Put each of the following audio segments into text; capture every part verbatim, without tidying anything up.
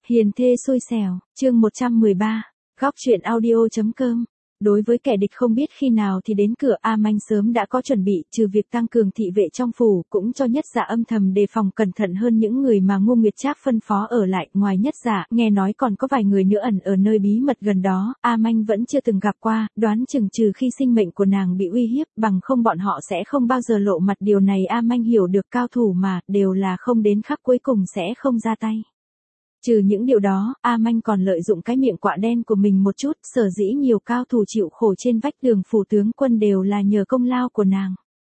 Hiền thê xui xẻo, chương một trăm mười ba, góc truyện audio.com. Đối với kẻ địch không biết khi nào thì đến cửa, A Manh sớm đã có chuẩn bị, trừ việc tăng cường thị vệ trong phủ, cũng cho Nhất Dạ âm thầm đề phòng cẩn thận hơn những người mà Ngô Nguyệt Trác phân phó ở lại. Ngoài Nhất Dạ, nghe nói còn có vài người nữa ẩn ở nơi bí mật gần đó, A Manh vẫn chưa từng gặp qua, đoán chừng trừ khi sinh mệnh của nàng bị uy hiếp, bằng không bọn họ sẽ không bao giờ lộ mặt. Điều này A Manh hiểu được, cao thủ mà, đều là không đến khắc cuối cùng sẽ không ra tay. Trừ những điều đó, A Manh còn lợi dụng cái miệng quạ đen của mình một chút, sở dĩ nhiều cao thủ chịu khổ trên vách tường phủ tướng quân đều là nhờ công lao của nàng.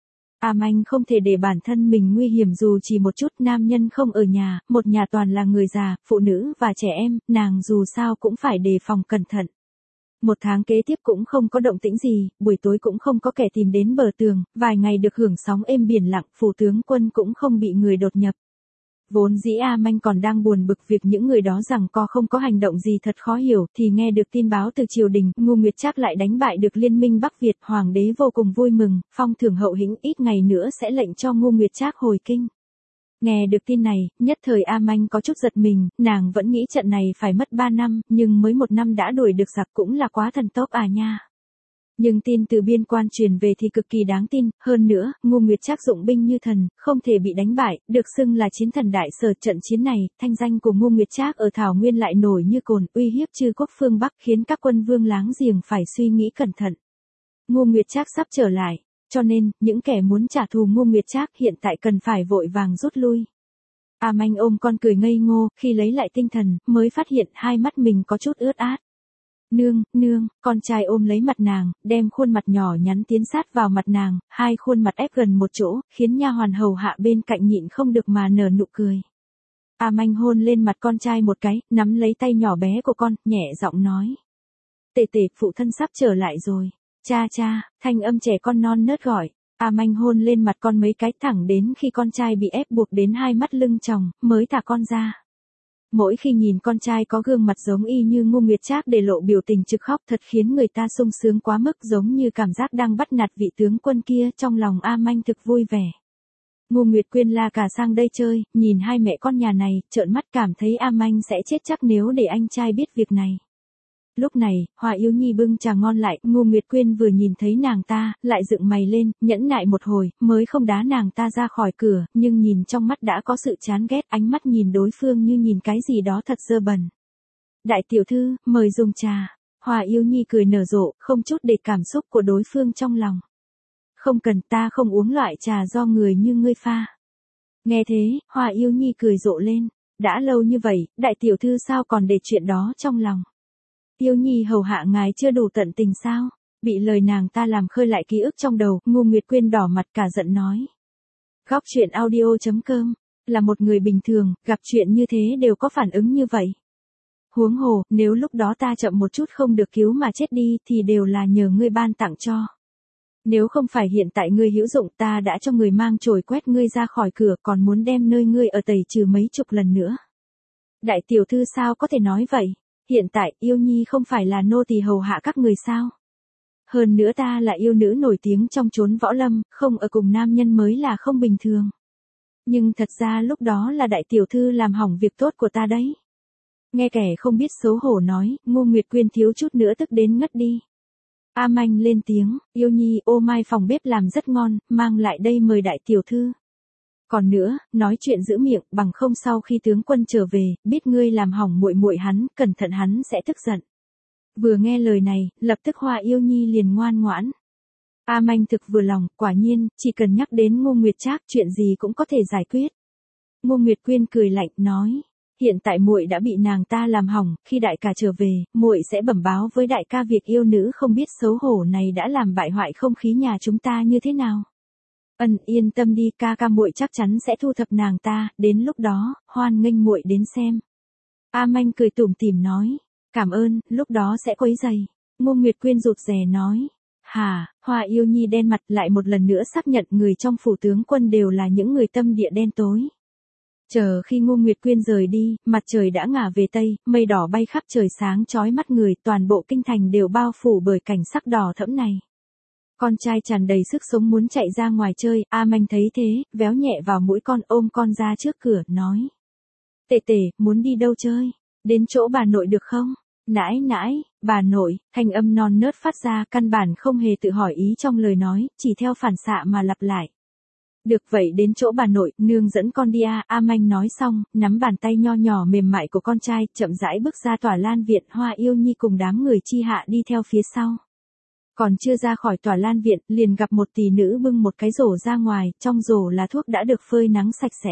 A Manh không thể để bản thân mình nguy hiểm dù chỉ một chút. Nam nhân không ở nhà, một nhà toàn là người già, phụ nữ và trẻ em, nàng dù sao cũng phải đề phòng cẩn thận. Một tháng kế tiếp cũng không có động tĩnh gì, buổi tối cũng không có kẻ tìm đến bờ tường, vài ngày được hưởng sóng êm biển lặng, phủ tướng quân cũng không bị người đột nhập. Vốn dĩ A Manh còn đang buồn bực việc những người đó rằng co không có hành động gì thật khó hiểu, thì nghe được tin báo từ triều đình, Ngô Nguyệt Trác lại đánh bại được liên minh Bắc Việt, hoàng đế vô cùng vui mừng, phong thưởng hậu hĩnh, ít ngày nữa sẽ lệnh cho Ngô Nguyệt Trác hồi kinh. Nghe được tin này, nhất thời A Manh có chút giật mình, nàng vẫn nghĩ trận này phải mất ba năm, nhưng mới một năm đã đuổi được giặc cũng là quá thần tốc à nha. Nhưng tin từ biên quan truyền về thì cực kỳ đáng tin, hơn nữa, Ngô Nguyệt Trác dụng binh như thần, không thể bị đánh bại, được xưng là chiến thần đại sở. Trận chiến này, thanh danh của Ngô Nguyệt Trác ở Thảo Nguyên lại nổi như cồn, uy hiếp chư quốc phương Bắc, khiến các quân vương láng giềng phải suy nghĩ cẩn thận. Ngô Nguyệt Trác sắp trở lại, cho nên, những kẻ muốn trả thù Ngô Nguyệt Trác hiện tại cần phải vội vàng rút lui. A Manh ôm con cười ngây ngô, khi lấy lại tinh thần, mới phát hiện hai mắt mình có chút ướt át. Nương, nương, con trai ôm lấy mặt nàng, đem khuôn mặt nhỏ nhắn tiến sát vào mặt nàng, hai khuôn mặt ép gần một chỗ, khiến nha hoàn hầu hạ bên cạnh nhịn không được mà nở nụ cười. A Manh hôn lên mặt con trai một cái, nắm lấy tay nhỏ bé của con, nhẹ giọng nói. Tề tề, phụ thân sắp trở lại rồi. Cha cha, thanh âm trẻ con non nớt gọi. A Manh hôn lên mặt con mấy cái, thẳng đến khi con trai bị ép buộc đến hai mắt lưng tròng, mới thả con ra. Mỗi khi nhìn con trai có gương mặt giống y như Ngô Nguyệt Trác để lộ biểu tình trực khóc, thật khiến người ta sung sướng quá mức, giống như cảm giác đang bắt nạt vị tướng quân kia. Trong lòng A Manh thực vui vẻ. Ngô Nguyệt Quyên la cả sang đây chơi, nhìn hai mẹ con nhà này, trợn mắt cảm thấy A Manh sẽ chết chắc nếu để anh trai biết việc này. Lúc này, Hoa Yêu Nhi bưng trà ngon lại, Ngô Nguyệt Quyên vừa nhìn thấy nàng ta, lại dựng mày lên, nhẫn nại một hồi, mới không đá nàng ta ra khỏi cửa, nhưng nhìn trong mắt đã có sự chán ghét, ánh mắt nhìn đối phương như nhìn cái gì đó thật dơ bẩn. Đại tiểu thư, mời dùng trà. Hoa Yêu Nhi cười nở rộ, không chút để cảm xúc của đối phương trong lòng. Không cần, ta không uống loại trà do người như ngươi pha. Nghe thế, Hoa Yêu Nhi cười rộ lên. Đã lâu như vậy, đại tiểu thư sao còn để chuyện đó trong lòng? Yêu Nhi hầu hạ ngài chưa đủ tận tình sao? Bị lời nàng ta làm khơi lại ký ức trong đầu, Ngô Nguyệt Quyên đỏ mặt cả giận nói. Góc truyện audio.com, là một người bình thường, gặp chuyện như thế đều có phản ứng như vậy. Huống hồ, nếu lúc đó ta chậm một chút không được cứu mà chết đi thì đều là nhờ ngươi ban tặng cho. Nếu không phải hiện tại ngươi hữu dụng, ta đã cho người mang chổi quét ngươi ra khỏi cửa, còn muốn đem nơi ngươi ở tẩy trừ mấy chục lần nữa. Đại tiểu thư sao có thể nói vậy? Hiện tại, Yêu Nhi không phải là nô tỳ hầu hạ các người sao? Hơn nữa ta là yêu nữ nổi tiếng trong chốn võ lâm, không ở cùng nam nhân mới là không bình thường. Nhưng thật ra lúc đó là đại tiểu thư làm hỏng việc tốt của ta đấy. Nghe kẻ không biết xấu hổ nói, Ngô Nguyệt Quyên thiếu chút nữa tức đến ngất đi. A Manh lên tiếng, Yêu Nhi, ô mai phòng bếp làm rất ngon, mang lại đây mời đại tiểu thư. Còn nữa, nói chuyện giữ miệng, bằng không sau khi tướng quân trở về, biết ngươi làm hỏng muội muội hắn, cẩn thận hắn sẽ tức giận. Vừa nghe lời này, lập tức Hoa Yêu Nhi liền ngoan ngoãn. A Manh thực vừa lòng, quả nhiên, chỉ cần nhắc đến Ngô Nguyệt Trác, chuyện gì cũng có thể giải quyết. Ngô Nguyệt Quyên cười lạnh, nói, hiện tại muội đã bị nàng ta làm hỏng, khi đại ca trở về, muội sẽ bẩm báo với đại ca việc yêu nữ không biết xấu hổ này đã làm bại hoại không khí nhà chúng ta như thế nào. Ân, yên tâm đi, ca ca muội chắc chắn sẽ thu thập nàng ta, đến lúc đó, hoan nghênh muội đến xem. A Manh cười tủm tỉm nói, cảm ơn, lúc đó sẽ quấy giày. Ngô Nguyệt Quyên rụt rè nói, hả? Hoa Yêu Nhi đen mặt lại một lần nữa xác nhận người trong phủ tướng quân đều là những người tâm địa đen tối. Chờ khi Ngô Nguyệt Quyên rời đi, mặt trời đã ngả về tây, mây đỏ bay khắp trời sáng chói mắt người, toàn bộ kinh thành đều bao phủ bởi cảnh sắc đỏ thẫm này. Con trai tràn đầy sức sống muốn chạy ra ngoài chơi, A Manh thấy thế, véo nhẹ vào mũi con, ôm con ra trước cửa, nói. Tệ tệ, muốn đi đâu chơi? đến chỗ bà nội được không? Nãi nãi, bà nội, thanh âm non nớt phát ra, căn bản không hề tự hỏi ý trong lời nói, chỉ theo phản xạ mà lặp lại. Được vậy đến chỗ bà nội, nương dẫn con đi à, A Manh nói xong, nắm bàn tay nho nhỏ mềm mại của con trai, chậm rãi bước ra tòa lan viện, Hoa Yêu Nhi cùng đám người chi hạ đi theo phía sau. Còn chưa ra khỏi tòa lan viện, liền gặp một tỷ nữ bưng một cái rổ ra ngoài, trong rổ là thuốc đã được phơi nắng sạch sẽ.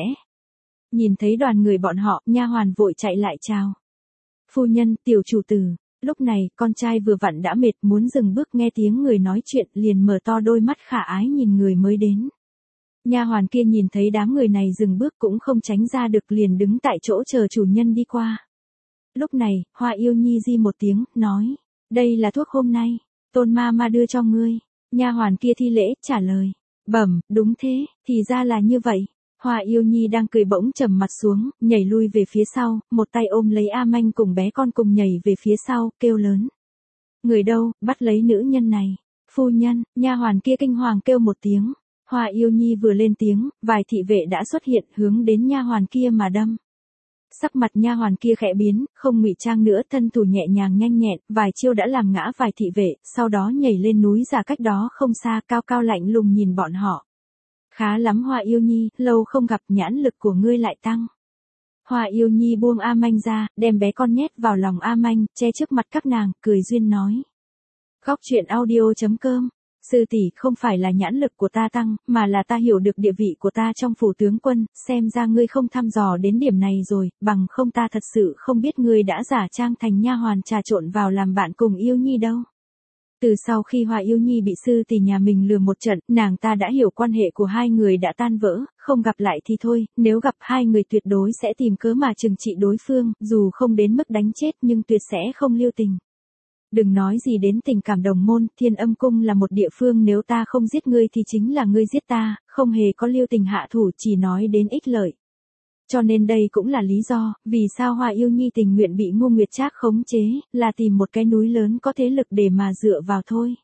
Nhìn thấy đoàn người bọn họ, nha hoàn vội chạy lại chào. Phu nhân, tiểu chủ tử. Lúc này, con trai vừa vặn đã mệt muốn dừng bước, nghe tiếng người nói chuyện, liền mở to đôi mắt khả ái nhìn người mới đến. Nha hoàn kia nhìn thấy đám người này dừng bước cũng không tránh ra được, liền đứng tại chỗ chờ chủ nhân đi qua. Lúc này, Hoa Yêu Nhi di một tiếng, nói, đây là thuốc hôm nay, Tôn ma ma đưa cho ngươi. Nha hoàn kia thi lễ, trả lời, bẩm, đúng thế, thì ra là như vậy. Hoa Yêu Nhi đang cười bỗng trầm mặt xuống, nhảy lui về phía sau, một tay ôm lấy A Manh cùng bé con cùng nhảy về phía sau, kêu lớn. Người đâu, bắt lấy nữ nhân này. Phu nhân, nha hoàn kia kinh hoàng kêu một tiếng. Hoa Yêu Nhi vừa lên tiếng, vài thị vệ đã xuất hiện hướng đến nha hoàn kia mà đâm. Sắc mặt nha hoàn kia khẽ biến, không ngụy trang nữa, thân thủ nhẹ nhàng nhanh nhẹn, vài chiêu đã làm ngã vài thị vệ, sau đó nhảy lên núi giả cách đó không xa, cao cao lạnh lùng nhìn bọn họ. Khá lắm Hoa Yêu Nhi, lâu không gặp, nhãn lực của ngươi lại tăng. Hoa Yêu Nhi buông A Manh ra, đem bé con nhét vào lòng A Manh, che trước mặt các nàng, cười duyên nói. Góc truyện audio chấm com. Sư tỷ, không phải là nhãn lực của ta tăng, mà là ta hiểu được địa vị của ta trong phủ tướng quân, xem ra ngươi không thăm dò đến điểm này rồi, bằng không ta thật sự không biết ngươi đã giả trang thành nha hoàn trà trộn vào làm bạn cùng Yêu Nhi đâu. Từ sau khi Hoa Yêu Nhi bị sư tỷ nhà mình lừa một trận, nàng ta đã hiểu quan hệ của hai người đã tan vỡ, không gặp lại thì thôi, nếu gặp hai người tuyệt đối sẽ tìm cớ mà trừng trị đối phương, dù không đến mức đánh chết nhưng tuyệt sẽ không lưu tình. Đừng nói gì đến tình cảm đồng môn, Thiên Âm Cung là một địa phương, nếu ta không giết ngươi thì chính là ngươi giết ta, không hề có lưu tình hạ thủ, chỉ nói đến ích lợi. Cho nên đây cũng là lý do, vì sao Hoa Yêu Nhi tình nguyện bị Ngô Nguyệt Trác khống chế, là tìm một cái núi lớn có thế lực để mà dựa vào thôi.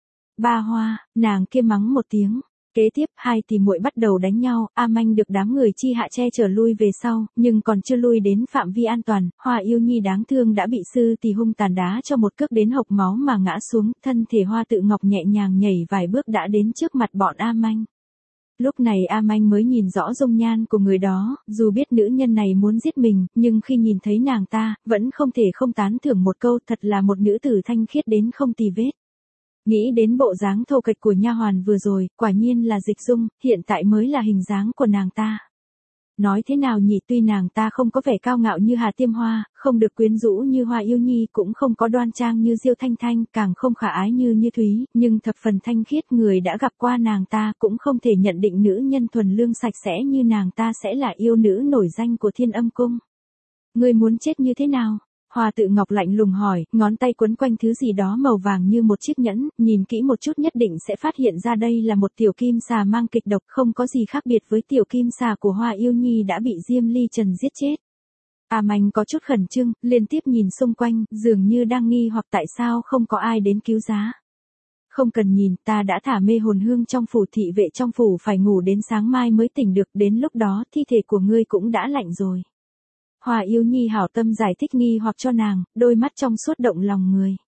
Ba Hoa, nàng kia mắng một tiếng. Kế tiếp, hai tỷ muội bắt đầu đánh nhau, A Manh được đám người chi hạ che chở lui về sau, nhưng còn chưa lui đến phạm vi an toàn, Hoa Yêu Nhi đáng thương đã bị sư tỷ hung tàn đá cho một cước đến hộc máu mà ngã xuống, thân thể Hoa Tự Ngọc nhẹ nhàng nhảy vài bước đã đến trước mặt bọn A Manh. Lúc này A Manh mới nhìn rõ dung nhan của người đó, dù biết nữ nhân này muốn giết mình, nhưng khi nhìn thấy nàng ta, vẫn không thể không tán thưởng một câu, thật là một nữ tử thanh khiết đến không tì vết. Nghĩ đến bộ dáng thô kệch của nha hoàn vừa rồi, quả nhiên là Dịch Dung, hiện tại mới là hình dáng của nàng ta. Nói thế nào nhỉ, tuy nàng ta không có vẻ cao ngạo như Hà Tiêm Hoa, không được quyến rũ như Hoa Yêu Nhi, cũng không có đoan trang như Diêu Thanh Thanh, càng không khả ái như Như Thúy, nhưng thập phần thanh khiết, người đã gặp qua nàng ta cũng không thể nhận định nữ nhân thuần lương sạch sẽ như nàng ta sẽ là yêu nữ nổi danh của Thiên Âm Cung. Ngươi muốn chết như thế nào? Hoa Tự Ngọc lạnh lùng hỏi, ngón tay quấn quanh thứ gì đó màu vàng như một chiếc nhẫn, nhìn kỹ một chút nhất định sẽ phát hiện ra đây là một tiểu kim xà mang kịch độc, không có gì khác biệt với tiểu kim xà của Hoa Yêu Nhi đã bị Diêm Ly Trần giết chết. A Manh có chút khẩn trương, liên tiếp nhìn xung quanh, dường như đang nghi hoặc tại sao không có ai đến cứu giá. Không cần nhìn, ta đã thả mê hồn hương trong phủ, thị vệ trong phủ phải ngủ đến sáng mai mới tỉnh được, đến lúc đó thi thể của ngươi cũng đã lạnh rồi. Hoa Yêu Nhi hảo tâm giải thích nghi hoặc cho nàng, đôi mắt trong suốt động lòng người.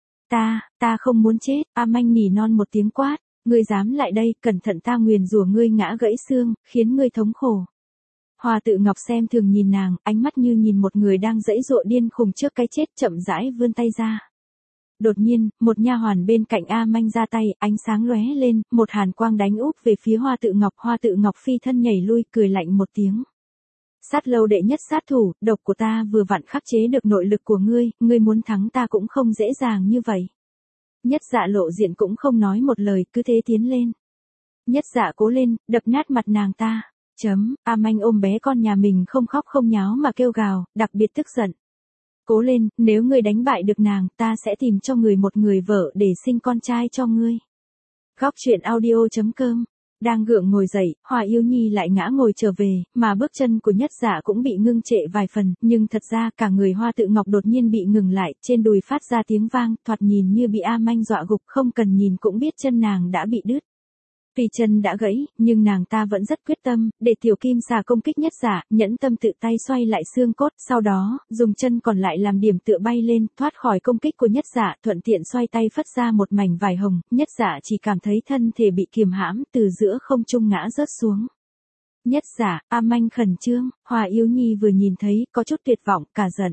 Ta, ta không muốn chết, A Manh nỉ non một tiếng quát, ngươi dám lại đây, cẩn thận ta nguyền rủa ngươi ngã gãy xương, khiến ngươi thống khổ. Hoa Tự Ngọc xem thường nhìn nàng, ánh mắt như nhìn một người đang giãy giụa điên khùng trước cái chết, chậm rãi vươn tay ra. Đột nhiên, một nha hoàn bên cạnh A Manh ra tay, ánh sáng lóe lên, một hàn quang đánh úp về phía Hoa Tự Ngọc, Hoa Tự Ngọc phi thân nhảy lui, cười lạnh một tiếng. Sát lâu đệ nhất sát thủ, độc của ta vừa vặn khắc chế được nội lực của ngươi, ngươi muốn thắng ta cũng không dễ dàng như vậy. Nhất Dạ lộ diện cũng không nói một lời, cứ thế tiến lên. Nhất Dạ cố lên, đập nát mặt nàng ta. Chấm, A Manh ôm bé con nhà mình không khóc không nháo mà kêu gào, đặc biệt tức giận. Cố lên, nếu ngươi đánh bại được nàng, ta sẽ tìm cho người một người vợ để sinh con trai cho ngươi. Góc truyện audio chấm com. Đang gượng ngồi dậy, Hoa Yêu Nhi lại ngã ngồi trở về, mà bước chân của Nhất Dạ cũng bị ngưng trệ vài phần, nhưng thật ra cả người Hoa Tự Ngọc đột nhiên bị ngừng lại, trên đùi phát ra tiếng vang, thoạt nhìn như bị A Manh dọa gục, không cần nhìn cũng biết chân nàng đã bị đứt. Tuy chân đã gãy, nhưng nàng ta vẫn rất quyết tâm, để tiểu kim xà công kích nhất giả, nhẫn tâm tự tay xoay lại xương cốt, sau đó, dùng chân còn lại làm điểm tựa bay lên, thoát khỏi công kích của nhất giả, thuận tiện xoay tay phất ra một mảnh vải hồng, nhất giả chỉ cảm thấy thân thể bị kiềm hãm, từ giữa không trung ngã rớt xuống. Nhất giả, A Manh khẩn trương, Hòa Yêu Nhi vừa nhìn thấy, có chút tuyệt vọng, cả giận.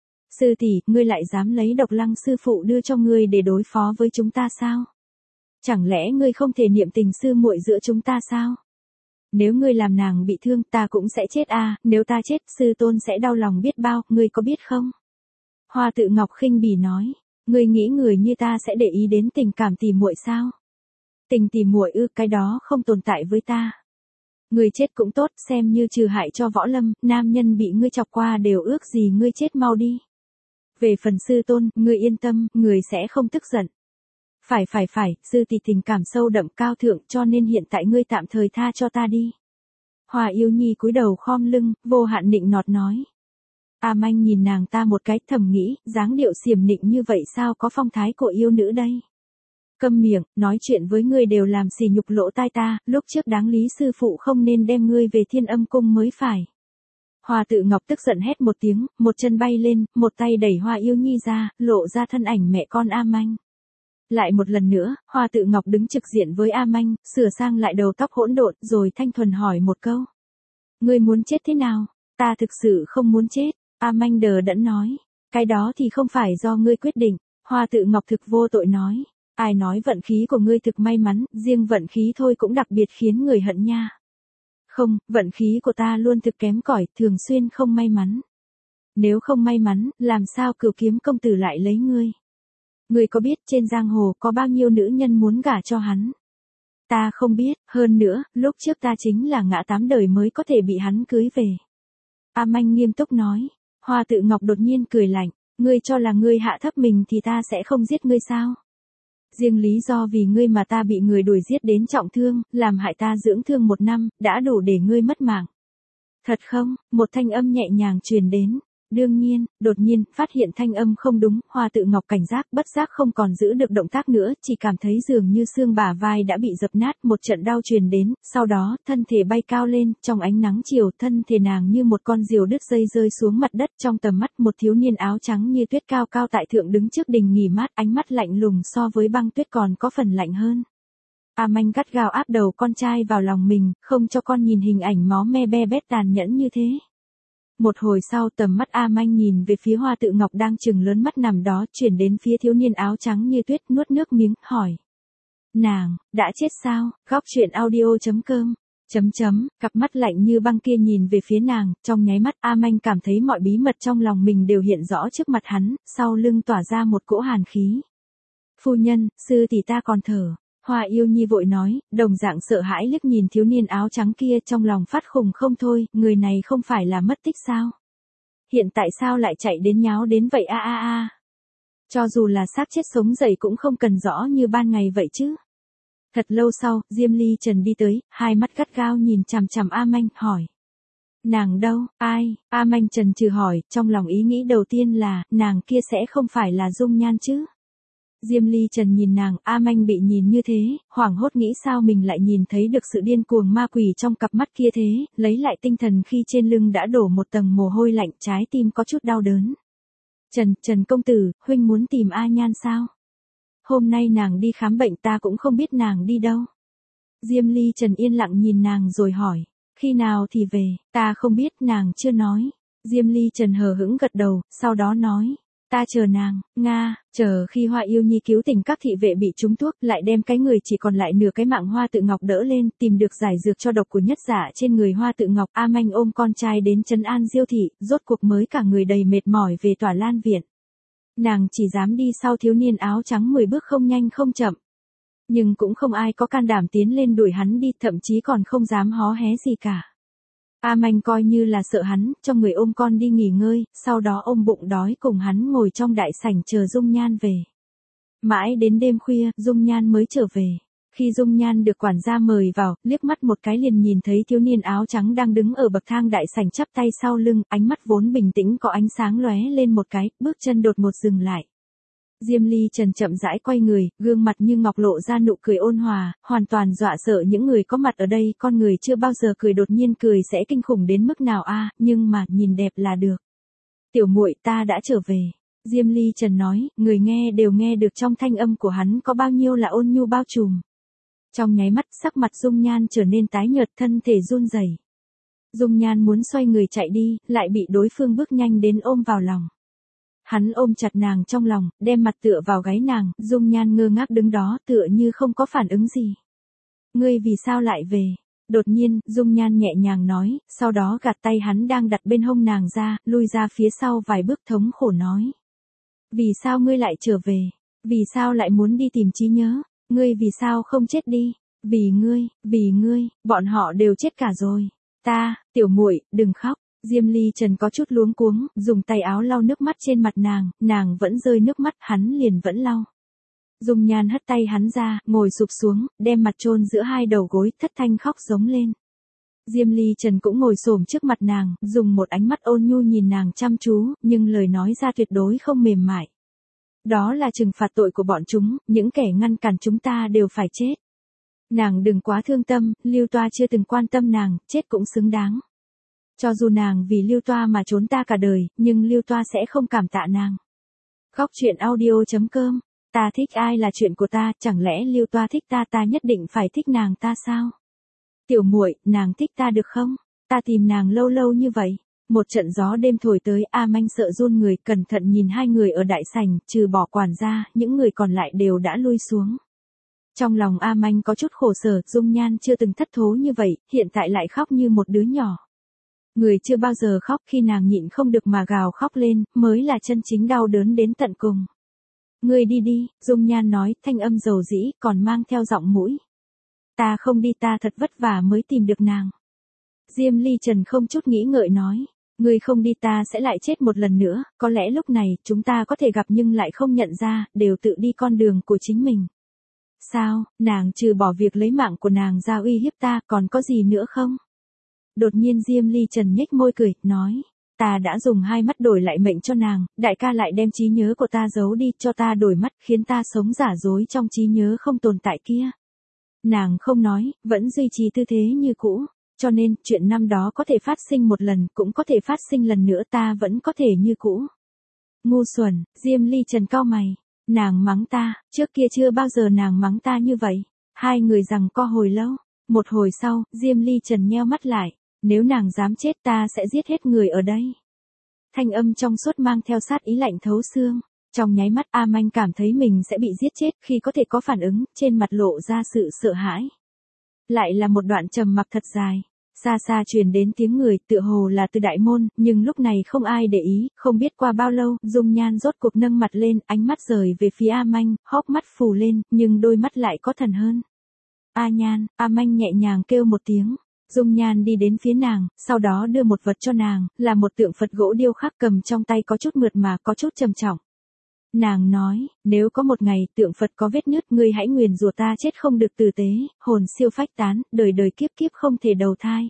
Sư tỷ, ngươi lại dám lấy độc lăng sư phụ đưa cho ngươi để đối phó với chúng ta sao? Chẳng lẽ ngươi không thể niệm tình sư muội giữa chúng ta sao? Nếu ngươi làm nàng bị thương ta cũng sẽ chết à, nếu ta chết sư tôn sẽ đau lòng biết bao, ngươi có biết không? Hoa Tự Ngọc khinh bỉ nói, ngươi nghĩ người như ta sẽ để ý đến tình cảm tỉ muội sao? Tình tỉ muội ư, cái đó không tồn tại với ta. Ngươi chết cũng tốt, xem như trừ hại cho võ lâm, nam nhân bị ngươi chọc qua đều ước gì ngươi chết mau đi. Về phần sư tôn, ngươi yên tâm, người sẽ không tức giận. Phải phải phải, sư tỷ tình cảm sâu đậm cao thượng cho nên hiện tại ngươi tạm thời tha cho ta đi. Hòa Yêu Nhi cúi đầu khom lưng, vô hạn nịnh nọt nói. A Manh nhìn nàng ta một cái thầm nghĩ, dáng điệu xiểm nịnh như vậy sao có phong thái của yêu nữ đây. Câm miệng, nói chuyện với ngươi đều làm xì nhục lỗ tai ta, lúc trước đáng lý sư phụ không nên đem ngươi về Thiên Âm cung mới phải. Hoa Tự Ngọc tức giận hét một tiếng, một chân bay lên, một tay đẩy Hoa Yêu Nhi ra, lộ ra thân ảnh mẹ con A Manh. Lại một lần nữa, Hoa Tự Ngọc đứng trực diện với A Manh, sửa sang lại đầu tóc hỗn độn, rồi thanh thuần hỏi một câu. Ngươi muốn chết thế nào? Ta thực sự không muốn chết. A Manh đờ đẫn nói. Cái đó thì không phải do ngươi quyết định. Hoa Tự Ngọc thực vô tội nói. Ai nói vận khí của ngươi thực may mắn, riêng vận khí thôi cũng đặc biệt khiến người hận nha. Không, vận khí của ta luôn thực kém cỏi, thường xuyên không may mắn. Nếu không may mắn, làm sao Cửu Kiếm công tử lại lấy ngươi? Ngươi có biết trên giang hồ có bao nhiêu nữ nhân muốn gả cho hắn? Ta không biết, hơn nữa, lúc trước ta chính là ngã tám đời mới có thể bị hắn cưới về. A Manh nghiêm túc nói. Hoa Tự Ngọc đột nhiên cười lạnh, ngươi cho là ngươi hạ thấp mình thì ta sẽ không giết ngươi sao? Riêng lý do vì ngươi mà ta bị người đuổi giết đến trọng thương, làm hại ta dưỡng thương một năm, đã đủ để ngươi mất mạng. Thật không? Một thanh âm nhẹ nhàng truyền đến. Đương nhiên, đột nhiên, phát hiện thanh âm không đúng, Hoa Tự Ngọc cảnh giác, bất giác không còn giữ được động tác nữa, chỉ cảm thấy dường như xương bả vai đã bị dập nát, một trận đau truyền đến, sau đó, thân thể bay cao lên, trong ánh nắng chiều, thân thể nàng như một con diều đứt dây rơi xuống mặt đất, trong tầm mắt một thiếu niên áo trắng như tuyết cao cao tại thượng đứng trước đình nghỉ mát, ánh mắt lạnh lùng so với băng tuyết còn có phần lạnh hơn. A Manh gắt gao áp đầu con trai vào lòng mình, không cho con nhìn hình ảnh máu me be bét tàn nhẫn như thế. Một hồi sau tầm mắt A Manh nhìn về phía Hoa Tự Ngọc đang trừng lớn mắt nằm đó, chuyển đến phía thiếu niên áo trắng như tuyết, nuốt nước miếng, hỏi. Nàng, đã chết sao? Góc truyện audio chấm com. Chấm chấm, cặp mắt lạnh như băng kia nhìn về phía nàng, trong nháy mắt A Manh cảm thấy mọi bí mật trong lòng mình đều hiện rõ trước mặt hắn, sau lưng tỏa ra một cỗ hàn khí. Phu nhân, sư tỷ ta còn thở. Hoa Yêu Nhi vội nói, đồng dạng sợ hãi liếc nhìn thiếu niên áo trắng kia, trong lòng phát khùng không thôi, người này không phải là mất tích sao? Hiện tại sao lại chạy đến nháo đến vậy a a a? Cho dù là xác chết sống dậy cũng không cần rõ như ban ngày vậy chứ. Thật lâu sau, Diêm Ly Trần đi tới, hai mắt gắt gao nhìn chằm chằm A Manh, hỏi. Nàng đâu, ai? A Manh Trần trừ hỏi, trong lòng ý nghĩ đầu tiên là, nàng kia sẽ không phải là Dung Nhan chứ? Diêm Ly Trần nhìn nàng, A Manh bị nhìn như thế, hoảng hốt nghĩ sao mình lại nhìn thấy được sự điên cuồng ma quỷ trong cặp mắt kia thế, lấy lại tinh thần khi trên lưng đã đổ một tầng mồ hôi lạnh, trái tim có chút đau đớn. Trần, Trần công tử, huynh muốn tìm A Nhan sao? Hôm nay nàng đi khám bệnh ta cũng không biết nàng đi đâu. Diêm Ly Trần yên lặng nhìn nàng rồi hỏi, khi nào thì về, ta không biết, nàng chưa nói. Diêm Ly Trần hờ hững gật đầu, sau đó nói. Ta chờ nàng, Nga, chờ khi Hoa Yêu Nhi cứu tỉnh các thị vệ bị trúng thuốc, lại đem cái người chỉ còn lại nửa cái mạng Hoa Tự Ngọc đỡ lên, tìm được giải dược cho độc của nhất giả trên người Hoa Tự Ngọc. A Manh ôm con trai đến trấn an Diêu thị, rốt cuộc mới cả người đầy mệt mỏi về Tỏa Lan viện. Nàng chỉ dám đi sau thiếu niên áo trắng mười bước không nhanh không chậm. Nhưng cũng không ai có can đảm tiến lên đuổi hắn đi, thậm chí còn không dám hó hé gì cả. A Manh coi như là sợ hắn, cho người ôm con đi nghỉ ngơi, sau đó ôm bụng đói cùng hắn ngồi trong đại sảnh chờ Dung Nhan về. Mãi đến đêm khuya, Dung Nhan mới trở về. Khi Dung Nhan được quản gia mời vào, liếc mắt một cái liền nhìn thấy thiếu niên áo trắng đang đứng ở bậc thang đại sảnh chắp tay sau lưng, ánh mắt vốn bình tĩnh có ánh sáng lóe lên một cái, bước chân đột ngột dừng lại. Diêm Ly Trần chậm rãi quay người, gương mặt như ngọc lộ ra nụ cười ôn hòa, hoàn toàn dọa sợ những người có mặt ở đây, con người chưa bao giờ cười đột nhiên cười sẽ kinh khủng đến mức nào a, nhưng mà nhìn đẹp là được. Tiểu muội, ta đã trở về. Diêm Ly Trần nói, người nghe đều nghe được trong thanh âm của hắn có bao nhiêu là ôn nhu bao trùm. Trong nháy mắt, sắc mặt Dung Nhan trở nên tái nhợt, thân thể run rẩy. Dung Nhan muốn xoay người chạy đi, lại bị đối phương bước nhanh đến ôm vào lòng. Hắn ôm chặt nàng trong lòng, đem mặt tựa vào gáy nàng, Dung Nhan ngơ ngác đứng đó tựa như không có phản ứng gì. Ngươi vì sao lại về? Đột nhiên, Dung Nhan nhẹ nhàng nói, sau đó gạt tay hắn đang đặt bên hông nàng ra, lui ra phía sau vài bước thống khổ nói. Vì sao ngươi lại trở về? Vì sao lại muốn đi tìm trí nhớ? Ngươi vì sao không chết đi? Vì ngươi, vì ngươi, bọn họ đều chết cả rồi. Ta, tiểu muội, đừng khóc. Diêm Ly Trần có chút luống cuống, dùng tay áo lau nước mắt trên mặt nàng, nàng vẫn rơi nước mắt, hắn liền vẫn lau. Dung Nhan hất tay hắn ra, ngồi sụp xuống, đem mặt chôn giữa hai đầu gối, thất thanh khóc giống lên. Diêm Ly Trần cũng ngồi xổm trước mặt nàng, dùng một ánh mắt ôn nhu nhìn nàng chăm chú, nhưng lời nói ra tuyệt đối không mềm mại. Đó là trừng phạt tội của bọn chúng, những kẻ ngăn cản chúng ta đều phải chết. Nàng đừng quá thương tâm, Lưu Toa chưa từng quan tâm nàng, chết cũng xứng đáng. Cho dù nàng vì Lưu Toa mà trốn ta cả đời, nhưng Lưu Toa sẽ không cảm tạ nàng. Góc truyện audio chấm com, ta thích ai là chuyện của ta, chẳng lẽ Lưu Toa thích ta ta nhất định phải thích nàng ta sao? Tiểu muội, nàng thích ta được không? Ta tìm nàng lâu lâu như vậy. Một trận gió đêm thổi tới, A Manh sợ run người, cẩn thận nhìn hai người ở đại sảnh, trừ bỏ quản gia, những người còn lại đều đã lui xuống. Trong lòng A Manh có chút khổ sở, Dung Nhan chưa từng thất thố như vậy, hiện tại lại khóc như một đứa nhỏ. Người chưa bao giờ khóc, khi nàng nhịn không được mà gào khóc lên, mới là chân chính đau đớn đến tận cùng. Ngươi đi đi, Dung Nhan nói, thanh âm dầu dĩ, còn mang theo giọng mũi. Ta không đi, ta thật vất vả mới tìm được nàng. Diêm Ly Trần không chút nghĩ ngợi nói, ngươi không đi ta sẽ lại chết một lần nữa, có lẽ lúc này, chúng ta có thể gặp nhưng lại không nhận ra, đều tự đi con đường của chính mình. Sao, nàng trừ bỏ việc lấy mạng của nàng ra uy hiếp ta, còn có gì nữa không? Đột nhiên Diêm Ly Trần nhếch môi cười, nói, ta đã dùng hai mắt đổi lại mệnh cho nàng, đại ca lại đem trí nhớ của ta giấu đi, cho ta đổi mắt, khiến ta sống giả dối trong trí nhớ không tồn tại kia. Nàng không nói, vẫn duy trì tư thế như cũ, cho nên, chuyện năm đó có thể phát sinh một lần, cũng có thể phát sinh lần nữa, ta vẫn có thể như cũ. Ngu xuẩn, Diêm Ly Trần cau mày, nàng mắng ta, trước kia chưa bao giờ nàng mắng ta như vậy. Hai người giằng co hồi lâu, một hồi sau, Diêm Ly Trần nheo mắt lại. Nếu nàng dám chết ta sẽ giết hết người ở đây. Thanh âm trong suốt mang theo sát ý lạnh thấu xương. Trong nháy mắt A Manh cảm thấy mình sẽ bị giết chết khi có thể có phản ứng, trên mặt lộ ra sự sợ hãi. Lại là một đoạn trầm mặc thật dài. Xa xa truyền đến tiếng người tựa hồ là từ đại môn, nhưng lúc này không ai để ý, không biết qua bao lâu, Dung Nhan rốt cuộc nâng mặt lên, ánh mắt rời về phía A Manh, hốc mắt phù lên, nhưng đôi mắt lại có thần hơn. A Nhan, A Manh nhẹ nhàng kêu một tiếng. Dung Nhan đi đến phía nàng, sau đó đưa một vật cho nàng, là một tượng Phật gỗ điêu khắc cầm trong tay có chút mượt mà có chút trầm trọng. Nàng nói, nếu có một ngày tượng Phật có vết nứt ngươi hãy nguyền rủa ta chết không được tử tế, hồn siêu phách tán, đời đời kiếp kiếp không thể đầu thai.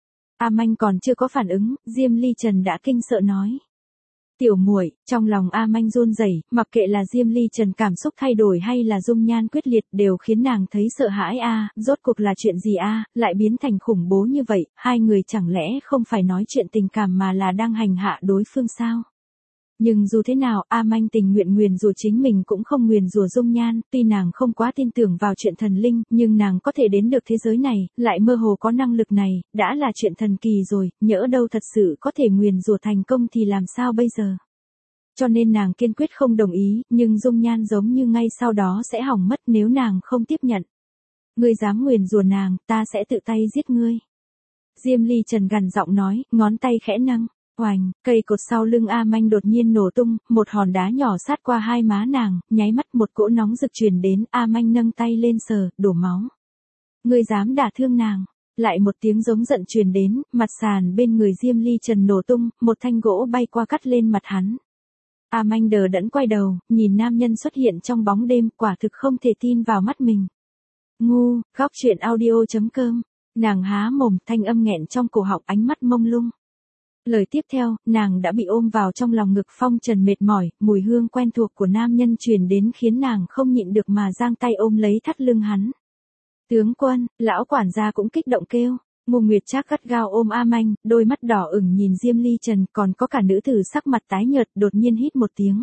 A Manh còn chưa có phản ứng, Diêm Ly Trần đã kinh sợ nói. Tiểu muội, trong lòng A Manh run rẩy, mặc kệ là Diêm Ly Trần cảm xúc thay đổi hay là Dung Nhan quyết liệt đều khiến nàng thấy sợ hãi a, rốt cuộc là chuyện gì a, lại biến thành khủng bố như vậy, hai người chẳng lẽ không phải nói chuyện tình cảm mà là đang hành hạ đối phương sao? Nhưng dù thế nào, A Manh tình nguyện nguyền rủa chính mình cũng không nguyền rủa Dung Nhan, tuy nàng không quá tin tưởng vào chuyện thần linh, nhưng nàng có thể đến được thế giới này, lại mơ hồ có năng lực này, đã là chuyện thần kỳ rồi, nhỡ đâu thật sự có thể nguyền rủa thành công thì làm sao bây giờ? Cho nên nàng kiên quyết không đồng ý, nhưng Dung Nhan giống như ngay sau đó sẽ hỏng mất nếu nàng không tiếp nhận. Ngươi dám nguyền rủa nàng, ta sẽ tự tay giết ngươi. Diêm Ly Trần gằn giọng nói, ngón tay khẽ nâng. Oành, cây cột sau lưng A Manh đột nhiên nổ tung, một hòn đá nhỏ sát qua hai má nàng, nháy mắt một cỗ nóng rực truyền đến, A Manh nâng tay lên sờ, đổ máu. Ngươi dám đả thương nàng, lại một tiếng giống giận truyền đến, mặt sàn bên người Diêm Ly Trần nổ tung, một thanh gỗ bay qua cắt lên mặt hắn. A Manh đờ đẫn quay đầu, nhìn nam nhân xuất hiện trong bóng đêm, quả thực không thể tin vào mắt mình. Ngu, góc truyện audio chấm com, nàng há mồm, thanh âm nghẹn trong cổ họng, ánh mắt mông lung. Lời tiếp theo, nàng đã bị ôm vào trong lòng ngực phong trần mệt mỏi, mùi hương quen thuộc của nam nhân truyền đến khiến nàng không nhịn được mà giang tay ôm lấy thắt lưng hắn. Tướng quân, lão quản gia cũng kích động kêu. Ngô Nguyệt Trác gắt gao ôm A Manh, đôi mắt đỏ ửng nhìn Diêm Ly Trần, còn có cả nữ tử sắc mặt tái nhợt đột nhiên hít một tiếng.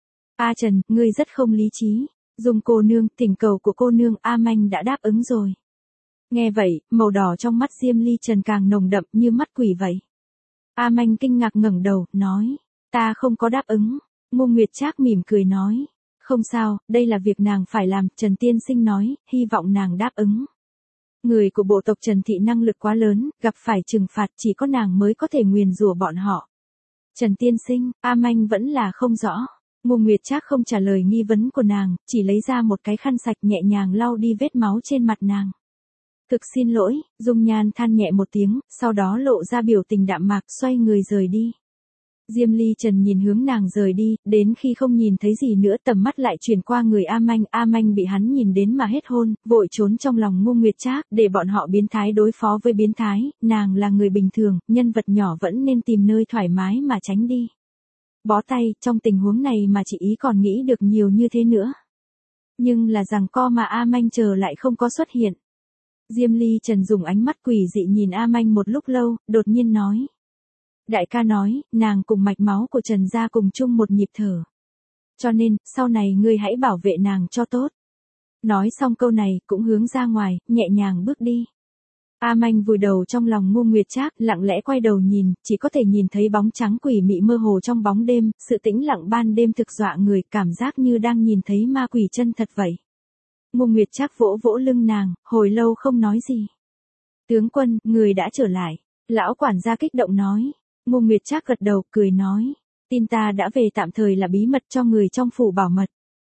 A Trần, ngươi rất không lý trí. Dung cô nương, thỉnh cầu của cô nương A Manh đã đáp ứng rồi. Nghe vậy, màu đỏ trong mắt Diêm Ly Trần càng nồng đậm như mắt quỷ vậy. A Manh kinh ngạc ngẩng đầu, nói, ta không có đáp ứng. Ngô Nguyệt Trác mỉm cười nói, không sao, đây là việc nàng phải làm. Trần Tiên Sinh nói, hy vọng nàng đáp ứng. Người của bộ tộc Trần Thị năng lực quá lớn, gặp phải trừng phạt chỉ có nàng mới có thể nguyền rủa bọn họ. Trần Tiên Sinh, A Manh vẫn là không rõ. Ngô Nguyệt Trác không trả lời nghi vấn của nàng, chỉ lấy ra một cái khăn sạch nhẹ nhàng lau đi vết máu trên mặt nàng. Thực xin lỗi, Dung Nhan than nhẹ một tiếng, sau đó lộ ra biểu tình đạm mạc xoay người rời đi. Diêm Ly Trần nhìn hướng nàng rời đi, đến khi không nhìn thấy gì nữa tầm mắt lại chuyển qua người A Manh. A Manh bị hắn nhìn đến mà hết hôn, vội trốn trong lòng Ngô Nguyệt Trác, để bọn họ biến thái đối phó với biến thái, nàng là người bình thường, nhân vật nhỏ vẫn nên tìm nơi thoải mái mà tránh đi. Bó tay, trong tình huống này mà chị ý còn nghĩ được nhiều như thế nữa. Nhưng là rằng co mà A Manh chờ lại không có xuất hiện. Diêm Ly Trần dùng ánh mắt quỷ dị nhìn A Manh một lúc lâu, đột nhiên nói. Đại ca nói, nàng cùng mạch máu của Trần gia cùng chung một nhịp thở. Cho nên, sau này ngươi hãy bảo vệ nàng cho tốt. Nói xong câu này, cũng hướng ra ngoài, nhẹ nhàng bước đi. A Manh vùi đầu trong lòng Ngô Nguyệt Trác, lặng lẽ quay đầu nhìn, chỉ có thể nhìn thấy bóng trắng quỷ mị mơ hồ trong bóng đêm, sự tĩnh lặng ban đêm thực dọa người, cảm giác như đang nhìn thấy ma quỷ chân thật vậy. Ngô Nguyệt Trác vỗ vỗ lưng nàng, hồi lâu không nói gì. Tướng quân, người đã trở lại. Lão quản gia kích động nói. Ngô Nguyệt Trác gật đầu, cười nói. Tin ta đã về tạm thời là bí mật cho người trong phủ bảo mật.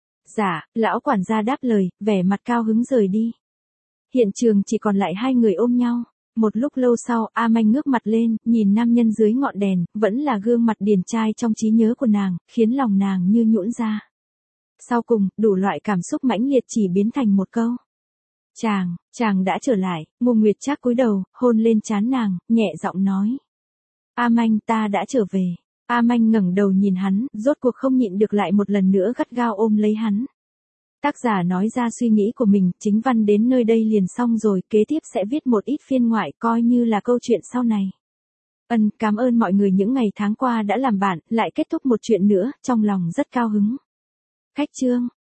Dạ, lão quản gia đáp lời, vẻ mặt cao hứng rời đi. Hiện trường chỉ còn lại hai người ôm nhau. Một lúc lâu sau, A Manh ngước mặt lên, nhìn nam nhân dưới ngọn đèn, vẫn là gương mặt điển trai trong trí nhớ của nàng, khiến lòng nàng như nhũn ra. Sau cùng, đủ loại cảm xúc mãnh liệt chỉ biến thành một câu. Chàng, chàng đã trở lại. Ngô Nguyệt Trác cúi đầu, hôn lên trán nàng, nhẹ giọng nói. A Manh, ta đã trở về. A Manh ngẩng đầu nhìn hắn, rốt cuộc không nhịn được lại một lần nữa gắt gao ôm lấy hắn. Tác giả nói ra suy nghĩ của mình, chính văn đến nơi đây liền xong rồi, kế tiếp sẽ viết một ít phiên ngoại coi như là câu chuyện sau này. Ân, cảm ơn mọi người những ngày tháng qua đã làm bạn, lại kết thúc một chuyện nữa, trong lòng rất cao hứng. Khách chương